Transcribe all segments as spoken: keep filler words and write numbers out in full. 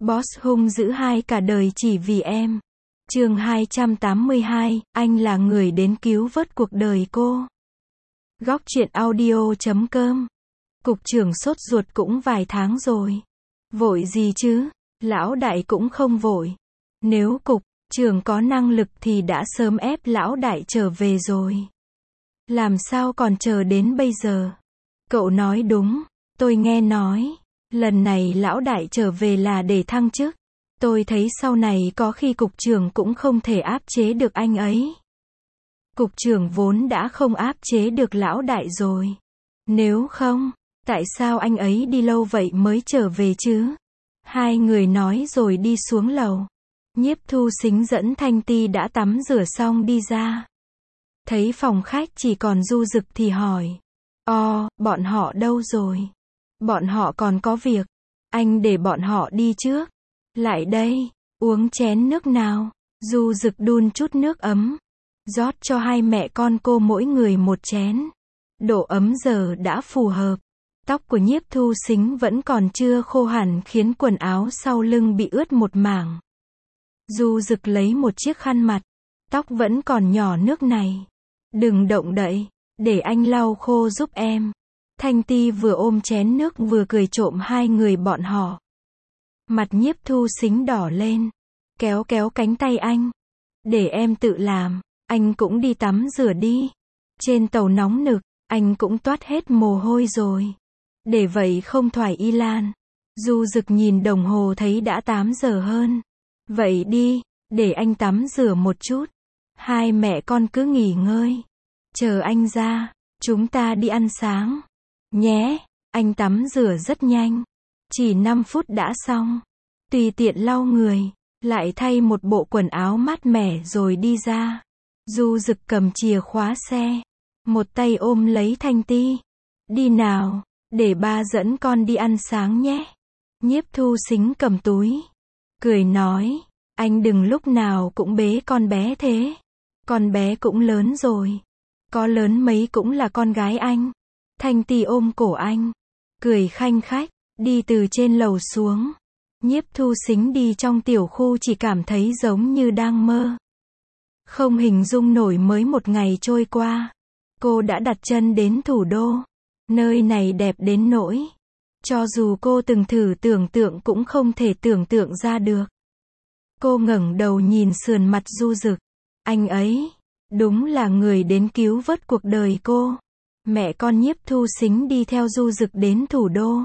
Boss hung dữ hai cả đời chỉ vì em. Chương hai trăm tám mươi hai, anh là người đến cứu vớt cuộc đời cô. Góc truyện audio chấm com. Cục trưởng sốt ruột cũng vài tháng rồi. Vội gì chứ? Lão đại cũng không vội. Nếu cục trưởng có năng lực thì đã sớm ép lão đại trở về rồi. Làm sao còn chờ đến bây giờ? Cậu nói đúng, tôi nghe nói, lần này lão đại trở về là để thăng chức. Tôi thấy sau này có khi cục trưởng cũng không thể áp chế được anh ấy. Cục trưởng vốn đã không áp chế được lão đại rồi. Nếu không, tại sao anh ấy đi lâu vậy mới trở về chứ? Hai người nói rồi đi xuống lầu. Nhiếp Thu Sính dẫn Thanh Ti đã tắm rửa xong đi ra. Thấy phòng khách chỉ còn Du Dực thì hỏi. Ồ, bọn họ đâu rồi? Bọn họ còn có việc. Anh để bọn họ đi trước. Lại đây, uống chén nước nào. Du Dực đun chút nước ấm. Rót cho hai mẹ con cô mỗi người một chén. Độ ấm giờ đã phù hợp. Tóc của Nhiếp Thu Sính vẫn còn chưa khô hẳn khiến quần áo sau lưng bị ướt một mảng. Du Dực lấy một chiếc khăn mặt. Tóc vẫn còn nhỏ nước này. Đừng động đậy, để anh lau khô giúp em. Thanh Ti vừa ôm chén nước vừa cười trộm hai người bọn họ. Mặt Nhiếp Thu Sính đỏ lên. Kéo kéo cánh tay anh. Để em tự làm, anh cũng đi tắm rửa đi. Trên tàu nóng nực, anh cũng toát hết mồ hôi rồi. Để vậy không thoải y lan. Du Dực nhìn đồng hồ thấy đã tám giờ hơn. Vậy đi, để anh tắm rửa một chút. Hai mẹ con cứ nghỉ ngơi. Chờ anh ra, chúng ta đi ăn sáng. Nhé, anh tắm rửa rất nhanh. Chỉ năm phút đã xong. Tùy tiện lau người, lại thay một bộ quần áo mát mẻ rồi đi ra. Du Dực cầm chìa khóa xe. Một tay ôm lấy Thanh Ti. Đi nào, để ba dẫn con đi ăn sáng nhé. Nhiếp Thu Sính cầm túi. Cười nói, anh đừng lúc nào cũng bế con bé thế. Con bé cũng lớn rồi. Có lớn mấy cũng là con gái anh. Thanh Ti ôm cổ anh. Cười khanh khách, đi từ trên lầu xuống. Nhiếp Thu Sính đi trong tiểu khu chỉ cảm thấy giống như đang mơ. Không hình dung nổi mới một ngày trôi qua. Cô đã đặt chân đến thủ đô. Nơi này đẹp đến nỗi. Cho dù cô từng thử tưởng tượng cũng không thể tưởng tượng ra được. Cô ngẩng đầu nhìn sườn mặt Du Dực. Anh ấy, đúng là người đến cứu vớt cuộc đời cô. Mẹ con Nhiếp Thu Sính đi theo Du Dực đến thủ đô.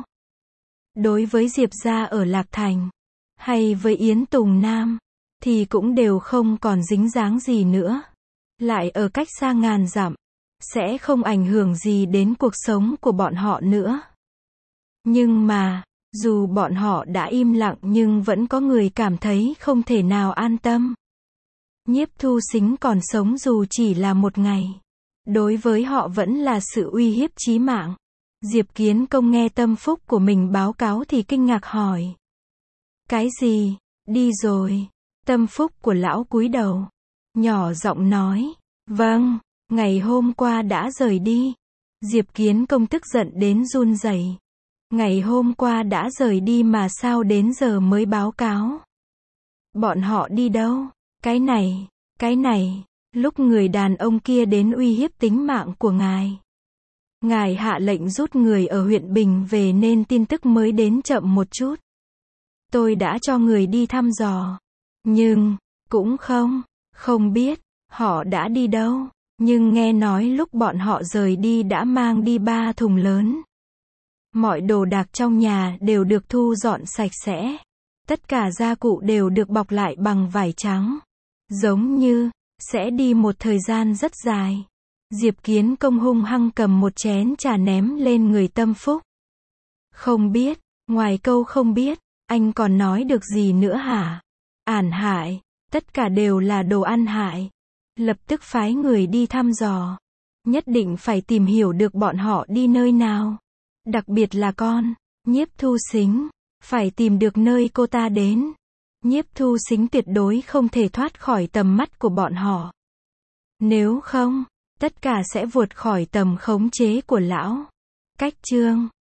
Đối với Diệp gia ở Lạc Thành, hay với Yến Tùng Nam, thì cũng đều không còn dính dáng gì nữa. Lại ở cách xa ngàn dặm, sẽ không ảnh hưởng gì đến cuộc sống của bọn họ nữa. Nhưng mà, dù bọn họ đã im lặng nhưng vẫn có người cảm thấy không thể nào an tâm. Nhiếp Thu Sính còn sống dù chỉ là một ngày. Đối với họ vẫn là sự uy hiếp chí mạng. Diệp Kiến Công nghe tâm phúc của mình báo cáo thì kinh ngạc hỏi. Cái gì? Đi rồi. Tâm phúc của lão cúi đầu. Nhỏ giọng nói. Vâng, ngày hôm qua đã rời đi. Diệp Kiến Công tức giận đến run rẩy. Ngày hôm qua đã rời đi mà sao đến giờ mới báo cáo? Bọn họ đi đâu? Cái này, cái này, lúc người đàn ông kia đến uy hiếp tính mạng của ngài. Ngài hạ lệnh rút người ở huyện Bình về nên tin tức mới đến chậm một chút. Tôi đã cho người đi thăm dò. Nhưng, cũng không, không biết, họ đã đi đâu. Nhưng nghe nói lúc bọn họ rời đi đã mang đi ba thùng lớn. Mọi đồ đạc trong nhà đều được thu dọn sạch sẽ. Tất cả gia cụ đều được bọc lại bằng vải trắng. Giống như, sẽ đi một thời gian rất dài. Diệp Kiến Công hung hăng cầm một chén trà ném lên người tâm phúc. Không biết, ngoài câu không biết, anh còn nói được gì nữa hả? Ản hại, tất cả đều là đồ ăn hại. Lập tức phái người đi thăm dò. Nhất định phải tìm hiểu được bọn họ đi nơi nào. Đặc biệt là con, Nhiếp Thu Sính, phải tìm được nơi cô ta đến. Nhiếp Thu Sính tuyệt đối không thể thoát khỏi tầm mắt của bọn họ. Nếu không, tất cả sẽ vượt khỏi tầm khống chế của lão. Cách chương